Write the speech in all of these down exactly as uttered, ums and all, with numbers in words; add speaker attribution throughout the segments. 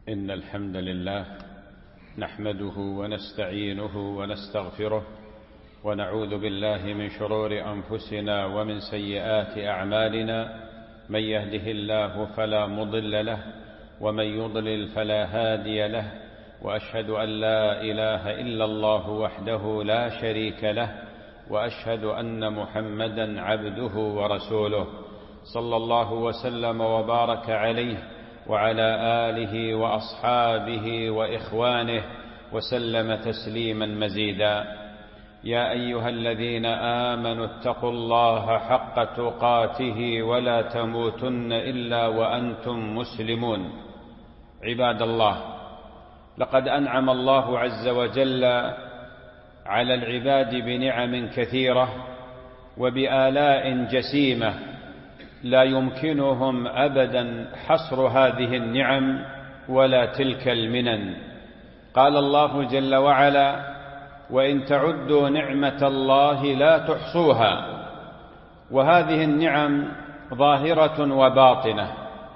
Speaker 1: إن الحمد لله نحمده ونستعينه ونستغفره ونعوذ بالله من شرور أنفسنا ومن سيئات أعمالنا. من يهده الله فلا مضل له ومن يضلل فلا هادي له، وأشهد أن لا إله إلا الله وحده لا شريك له، وأشهد أن محمدا عبده ورسوله صلى الله وسلم وبارك عليه وعلى آله وأصحابه وإخوانه وسلم تسليما مزيدا. يا أيها الذين آمنوا اتقوا الله حق تقاته ولا تموتن إلا وأنتم مسلمون. عباد الله، لقد أنعم الله عز وجل على العباد بنعم كثيرة وبآلاء جسيمة لا يمكنهم أبدا حصر هذه النعم ولا تلك المنن. قال الله جل وعلا: وإن تعدوا نعمة الله لا تحصوها. وهذه النعم ظاهرة وباطنة،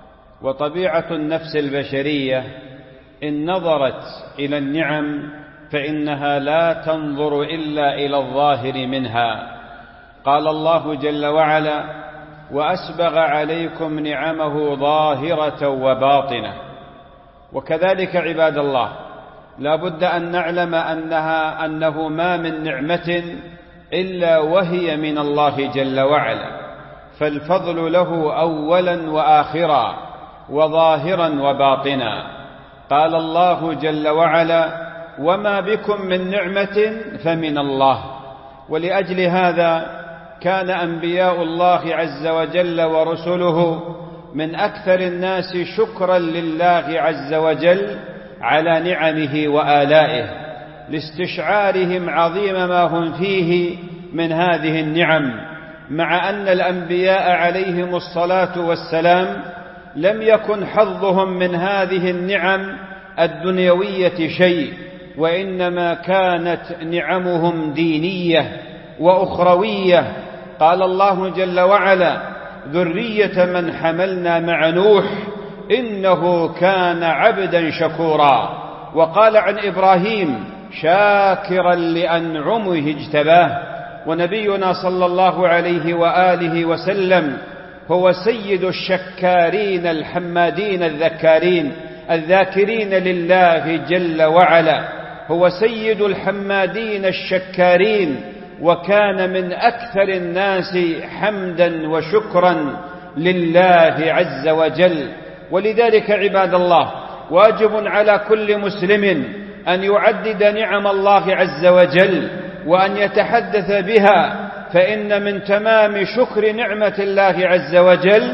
Speaker 1: وطبيعة النفس البشرية إن نظرت إلى النعم فإنها لا تنظر إلا إلى الظاهر منها. قال الله جل وعلا: وأسبغ عليكم نعمه ظاهرة وباطنة. وكذلك عباد الله، لا بد أن نعلم أنها أنه ما من نعمة إلا وهي من الله جل وعلا، فالفضل له أولا وآخرا وظاهرا وباطنا. قال الله جل وعلا: وما بكم من نعمة فمن الله. ولأجل هذا كان أنبياء الله عز وجل ورسله من أكثر الناس شكرا لله عز وجل على نعمه وآلائه، لاستشعارهم عظيم ما هم فيه من هذه النعم، مع أن الأنبياء عليهم الصلاة والسلام لم يكن حظهم من هذه النعم الدنيوية شيء، وإنما كانت نعمهم دينية وأخروية. قال الله جل وعلا: ذرية من حملنا مع نوح إنه كان عبدا شكورا. وقال عن إبراهيم: شاكرا لأنعمه اجتباه. ونبينا صلى الله عليه وآله وسلم هو سيد الشكارين الحمادين الذكارين الذاكرين لله جل وعلا، هو سيد الحمادين الشكارين، وكان من أكثر الناس حمدا وشكرا لله عز وجل. ولذلك عباد الله، واجب على كل مسلم أن يعدد نعم الله عز وجل وأن يتحدث بها، فإن من تمام شكر نعمة الله عز وجل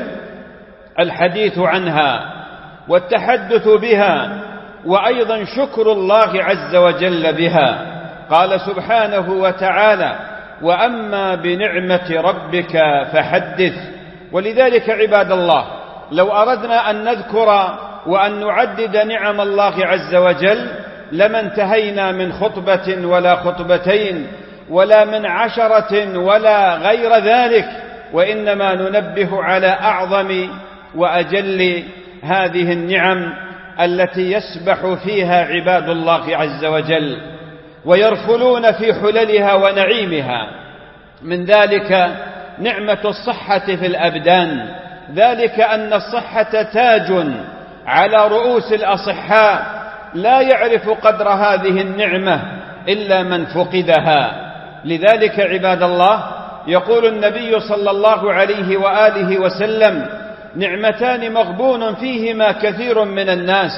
Speaker 1: الحديث عنها والتحدث بها، وأيضا شكر الله عز وجل بها. قال سبحانه وتعالى: وأما بنعمة ربك فحدث. ولذلك عباد الله، لو أردنا أن نذكر وأن نعدد نعم الله عز وجل لما انتهينا من خطبة ولا خطبتين ولا من عشرة ولا غير ذلك، وإنما ننبه على أعظم وأجل هذه النعم التي يسبح فيها عباد الله عز وجل ويرفلون في حللها ونعيمها. من ذلك نعمة الصحة في الأبدان، ذلك أن الصحة تاج على رؤوس الأصحاء، لا يعرف قدر هذه النعمة إلا من فقدها. لذلك عباد الله، يقول النبي صلى الله عليه وآله وسلم: نعمتان مغبون فيهما كثير من الناس،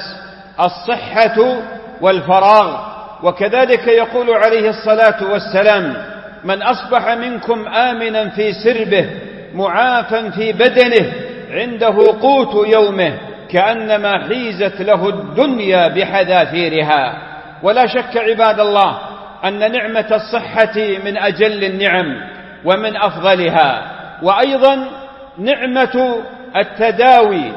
Speaker 1: الصحة والفراغ. وكذلك يقول عليه الصلاة والسلام: من أصبح منكم آمنا في سربه معافا في بدنه عنده قوت يومه كأنما حيزت له الدنيا بحذافيرها. ولا شك عباد الله أن نعمة الصحة من أجل النعم ومن أفضلها، وأيضا نعمة التداوي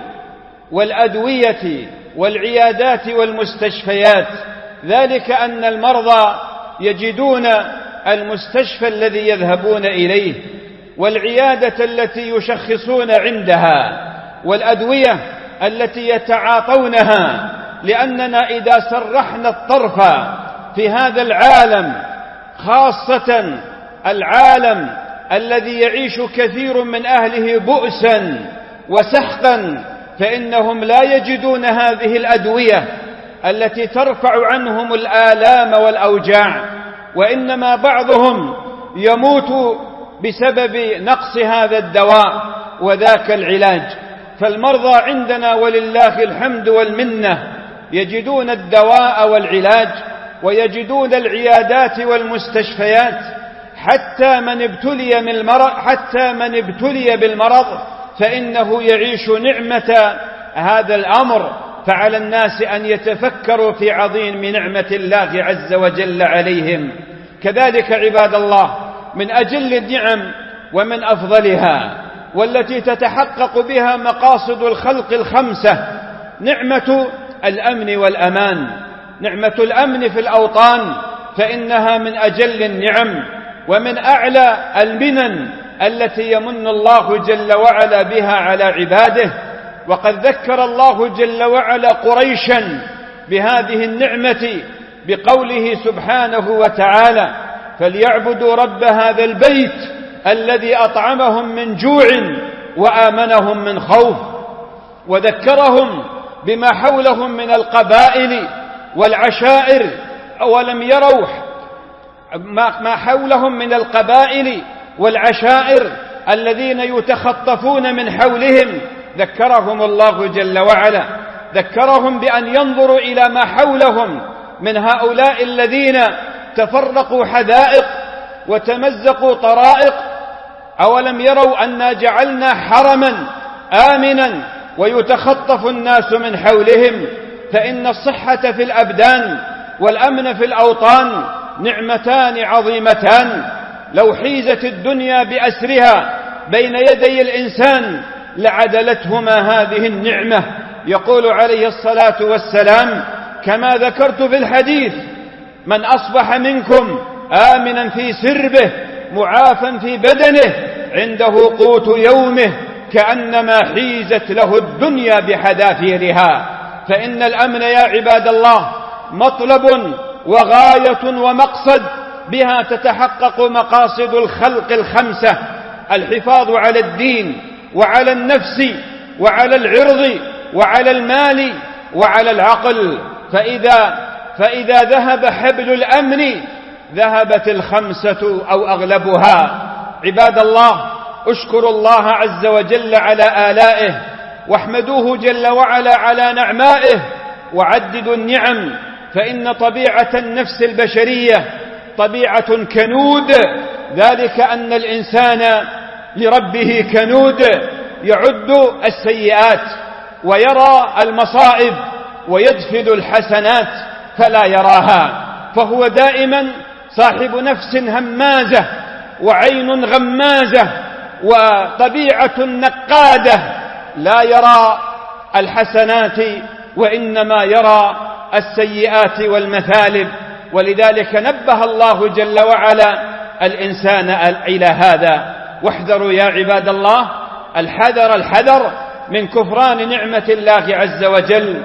Speaker 1: والأدوية والعيادات والمستشفيات، ذلك أن المرضى يجدون المستشفى الذي يذهبون إليه والعيادة التي يشخصون عندها والأدوية التي يتعاطونها
Speaker 2: لأننا إذا سرحنا الطرف في هذا العالم، خاصة العالم الذي يعيش كثير من أهله بؤسا وسحقا، فإنهم لا يجدون هذه الأدوية التي ترفع عنهم الآلام والأوجاع، وإنما بعضهم يموت بسبب نقص هذا الدواء وذاك العلاج. فالمرضى عندنا ولله الحمد والمنة يجدون الدواء والعلاج، ويجدون العيادات والمستشفيات، حتى من ابتلي من المرض حتى من ابتلي بالمرض فإنه يعيش نعمة هذا الأمر. فعلى الناس أن يتفكروا في عظيم نعمة الله عز وجل عليهم. كذلك عباد الله، من أجل النعم ومن أفضلها والتي تتحقق بها مقاصد الخلق الخمسة نعمة الأمن والأمان. نعمة الأمن في الأوطان فإنها من أجل النعم ومن أعلى المنن التي يمن الله جل وعلا بها على عباده. وقد ذكر الله جل وعلا قريشا بهذه النعمة بقوله سبحانه وتعالى: فليعبدوا رب هذا البيت الذي أطعمهم من جوع وآمنهم من خوف. وذكرهم بما حولهم من القبائل والعشائر. أولم يروا ما حولهم من القبائل والعشائر الذين يتخطفون من حولهم، ذكرهم الله جل وعلا. ذكرهم بأن ينظروا إلى ما حولهم من هؤلاء الذين تفرقوا حدائق وتمزقوا طرائق. أولم يروا أنا جعلنا حرما آمنا ويتخطف الناس من حولهم. فإن الصحة في الأبدان والأمن في الأوطان نعمتان عظيمتان، لو حيزت الدنيا بأسرها بين يدي الإنسان لعدلتهما هذه النعمة. يقول عليه الصلاة والسلام كما ذكرت في الحديث: من أصبح منكم آمنا في سربه معافا في بدنه عنده قوت يومه كأنما حيزت له الدنيا بحذافيرها. فإن الأمن يا عباد الله مطلب وغاية ومقصد بها تتحقق مقاصد الخلق الخمسة: الحفاظ على الدين وعلى النفس وعلى العرض وعلى المال وعلى العقل. فإذا, فإذا ذهب حبل الأمن ذهبت الخمسة أو أغلبها. عباد الله، اشكروا الله عز وجل على آلائه، واحمدوه جل وعلا على نعمائه، وعددوا النعم. فإن طبيعة النفس البشرية طبيعة كنود، ذلك أن الإنسان لربه كنود، يعد السيئات ويرى المصائب ويدفد الحسنات فلا يراها، فهو دائما صاحب نفس همازة وعين غمازة وطبيعة نقادة، لا يرى الحسنات وإنما يرى السيئات والمثالب. ولذلك نبه الله جل وعلا الإنسان إلى هذا. واحذروا يا عباد الله الحذر الحذر من كفران نعمة الله عز وجل،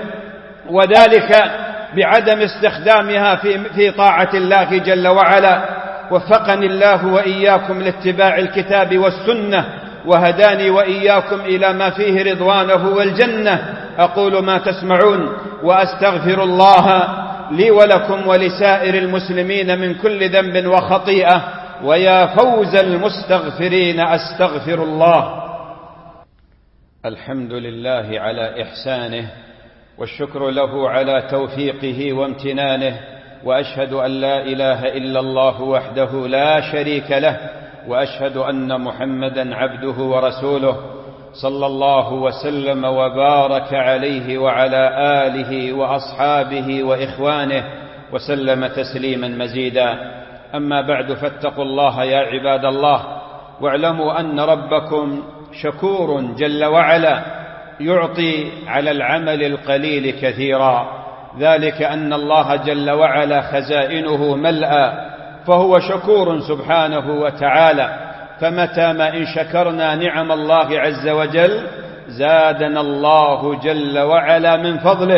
Speaker 2: وذلك بعدم استخدامها في, في طاعة الله جل وعلا. وفقني الله وإياكم لاتباع الكتاب والسنة، وهداني وإياكم إلى ما فيه رضوانه والجنة. أقول ما تسمعون وأستغفر الله لي ولكم ولسائر المسلمين من كل ذنب وخطيئة، ويا فوز المستغفرين أستغفر الله. الحمد لله على إحسانه، والشكر له على توفيقه وامتنانه، وأشهد أن لا إله إلا الله وحده لا شريك له، وأشهد أن محمدا عبده ورسوله صلى الله وسلم وبارك عليه وعلى آله وأصحابه وإخوانه وسلم تسليما مزيدا. أما بعد، فاتقوا الله يا عباد الله، واعلموا أن ربكم شكور جل وعلا يعطي على العمل القليل كثيرا، ذلك أن الله جل وعلا خزائنه ملأى، فهو شكور سبحانه وتعالى. فمتى ما إن شكرنا نعم الله عز وجل زادنا الله جل وعلا من فضله.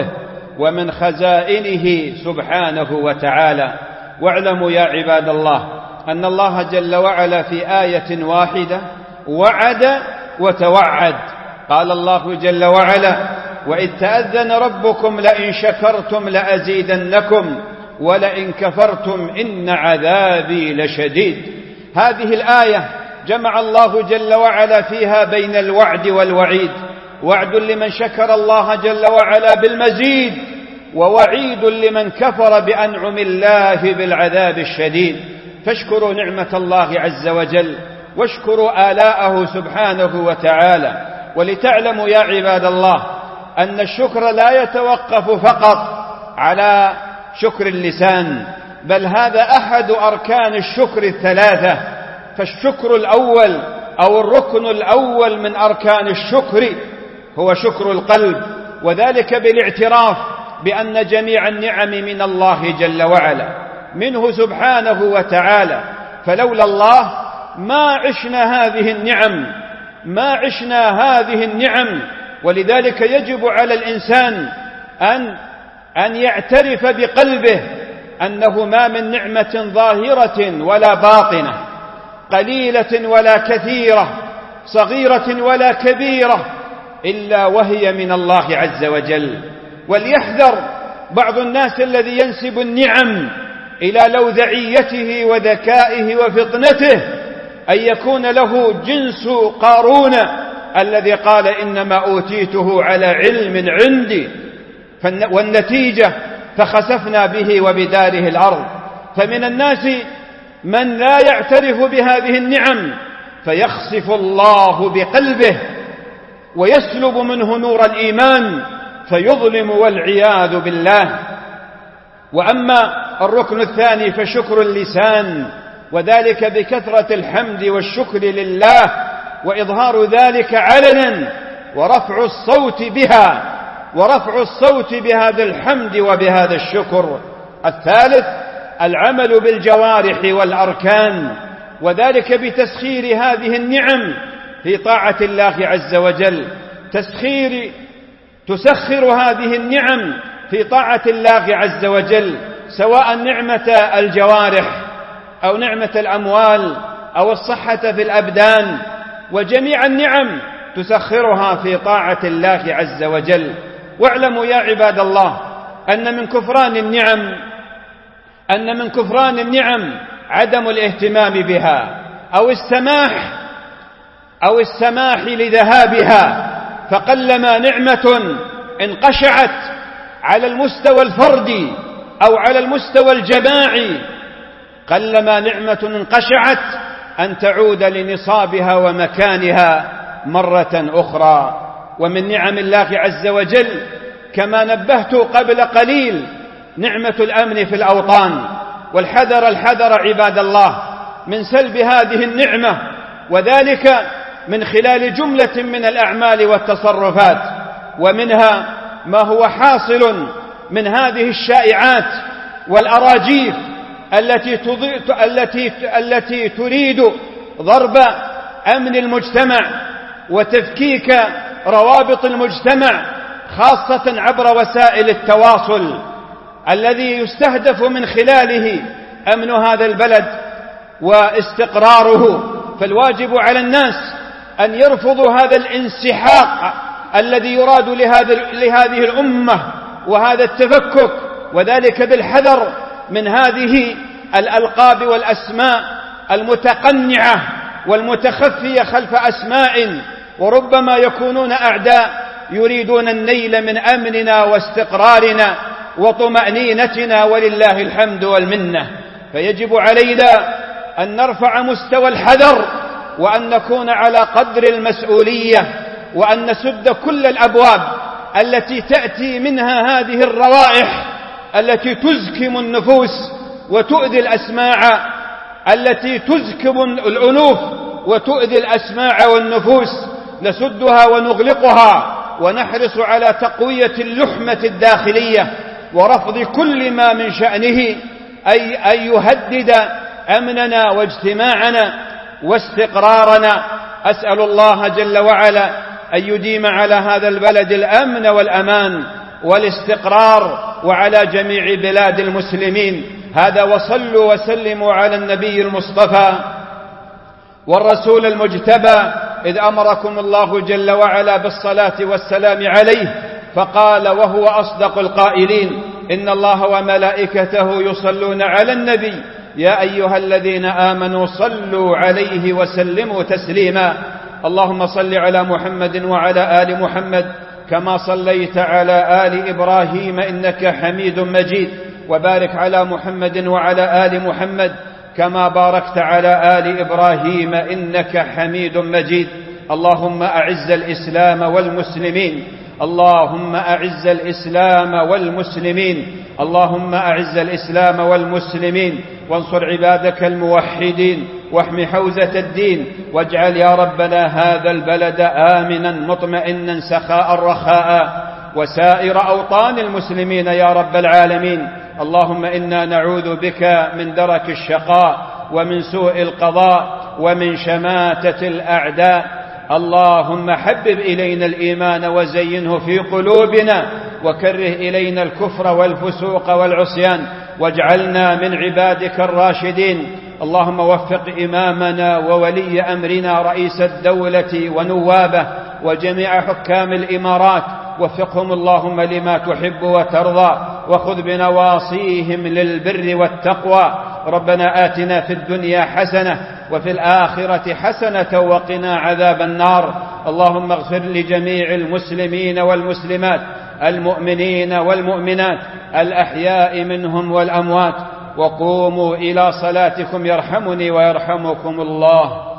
Speaker 2: ومن خزائنه سبحانه وتعالى. واعلموا يا عباد الله أن الله جل وعلا في آية واحدة وعد وتوعد. قال الله جل وعلا: وإذ تأذن ربكم لئن شكرتم لأزيدنكم ولئن كفرتم إن عذابي لشديد. هذه الآية جمع الله جل وعلا فيها بين الوعد والوعيد، وعد لمن شكر الله جل وعلا بالمزيد، ووعيد لمن كفر بأنعم الله بالعذاب الشديد. فاشكروا نعمة الله عز وجل واشكروا آلاءه سبحانه وتعالى. ولتعلموا يا عباد الله أن الشكر لا يتوقف فقط على شكر اللسان، بل هذا أحد أركان الشكر الثلاثة. فالشكر الأول أو الركن الأول من أركان الشكر هو شكر القلب، وذلك بالاعتراف بأن جميع النعم من الله جل وعلا، منه سبحانه وتعالى. فلولا الله ما عشنا هذه النعم ما عشنا هذه النعم ولذلك يجب على الإنسان أن أن يعترف بقلبه أنه ما من نعمة ظاهرة ولا باطنة، قليلة ولا كثيرة، صغيرة ولا كبيرة، إلا وهي من الله عز وجل. وليحذر بعض الناس الذي ينسب النعم إلى لوذعيته وذكائه وفطنته أن يكون له جنس قارون الذي قال إنما أوتيته على علم عندي، والنتيجة فخسفنا به وبداره الأرض. فمن الناس من لا يعترف بهذه النعم فيخسف الله بقلبه ويسلب منه نور الإيمان فيظلم والعياذ بالله. وأما الركن الثاني فشكر اللسان، وذلك بكثرة الحمد والشكر لله وإظهار ذلك علنا ورفع الصوت بها ورفع الصوت بهذا الحمد وبهذا الشكر. الثالث العمل بالجوارح والأركان، وذلك بتسخير هذه النعم في طاعة الله عز وجل. تسخير تسخر هذه النعم في طاعة الله عز وجل، سواء نعمة الجوارح أو نعمة الأموال أو الصحة في الأبدان، وجميع النعم تسخرها في طاعة الله عز وجل. واعلموا يا عباد الله أن من كفران النعم أن من كفران النعم عدم الاهتمام بها أو السماح أو السماح لذهابها. فقلما نعمة انقشعت على المستوى الفردي أو على المستوى الجماعي، قلما نعمة انقشعت أن تعود لنصابها ومكانها مرة أخرى. ومن نعم الله عز وجل كما نبهت قبل قليل نعمة الأمن في الأوطان، والحذر الحذر عباد الله من سلب هذه النعمة، وذلك من خلال جملة من الأعمال والتصرفات، ومنها ما هو حاصل من هذه الشائعات والأراجيف التي التي التي تريد ضرب أمن المجتمع وتفكيك روابط المجتمع، خاصة عبر وسائل التواصل الذي يستهدف من خلاله أمن هذا البلد واستقراره. فالواجب على الناس أن يرفضوا هذا الانسحاق الذي يراد لهذه الأمة وهذا التفكك، وذلك بالحذر من هذه الألقاب والأسماء المتقنعة والمتخفية خلف أسماء، وربما يكونون أعداء يريدون النيل من أمننا واستقرارنا وطمأنينتنا، ولله الحمد والمنة. فيجب علينا أن نرفع مستوى الحذر وأن نكون على قدر المسؤولية، وأن نسد كل الأبواب التي تأتي منها هذه الروائح التي تزكم النفوس وتؤذي الأسماع، التي تزكم الأنوف وتؤذي الأسماع والنفوس. نسدها ونغلقها ونحرص على تقوية اللحمة الداخلية ورفض كل ما من شأنه أي أن يهدد أمننا واجتماعنا واستقرارنا. أسأل الله جل وعلا أن يديم على هذا البلد الأمن والأمان، والاستقرار وعلى جميع بلاد المسلمين. هذا وصلوا وسلموا على النبي المصطفى والرسول المجتبى، إذ أمركم الله جل وعلا بالصلاة والسلام عليه، فقال وهو أصدق القائلين: إن الله وملائكته يصلون على النبي يا أيها الذين آمنوا صلوا عليه وسلموا تسليما. اللهم صل على محمد وعلى آل محمد كما صليت على آل إبراهيم إنك حميد مجيد، وبارك على محمد وعلى آل محمد كما باركت على آل إبراهيم إنك حميد مجيد. اللهم أعز الإسلام والمسلمين، اللهم أعز الإسلام والمسلمين، اللهم أعز الإسلام والمسلمين، وانصر عبادك الموحدين، واحم حوزة الدين، واجعل يا ربنا هذا البلد آمنا مطمئنا سخاء رخاء، وسائر أوطان المسلمين يا رب العالمين. اللهم إنا نعوذ بك من درك الشقاء ومن سوء القضاء ومن شماتة الأعداء. اللهم حبب إلينا الإيمان وزينه في قلوبنا، وكره إلينا الكفر والفسوق والعصيان، واجعلنا من عبادك الراشدين. اللهم وفق إمامنا وولي أمرنا رئيس الدولة ونوابه وجميع حكام الإمارات، وفقهم اللهم لما تحب وترضى، وخذ بنواصيهم للبر والتقوى. ربنا آتنا في الدنيا حسنة وفي الآخرة حسنة وقنا عذاب النار. اللهم اغفر لجميع المسلمين والمسلمات، المؤمنين والمؤمنات، الأحياء منهم والأموات، وقوموا إلى صلاتكم يرحمني ويرحمكم الله.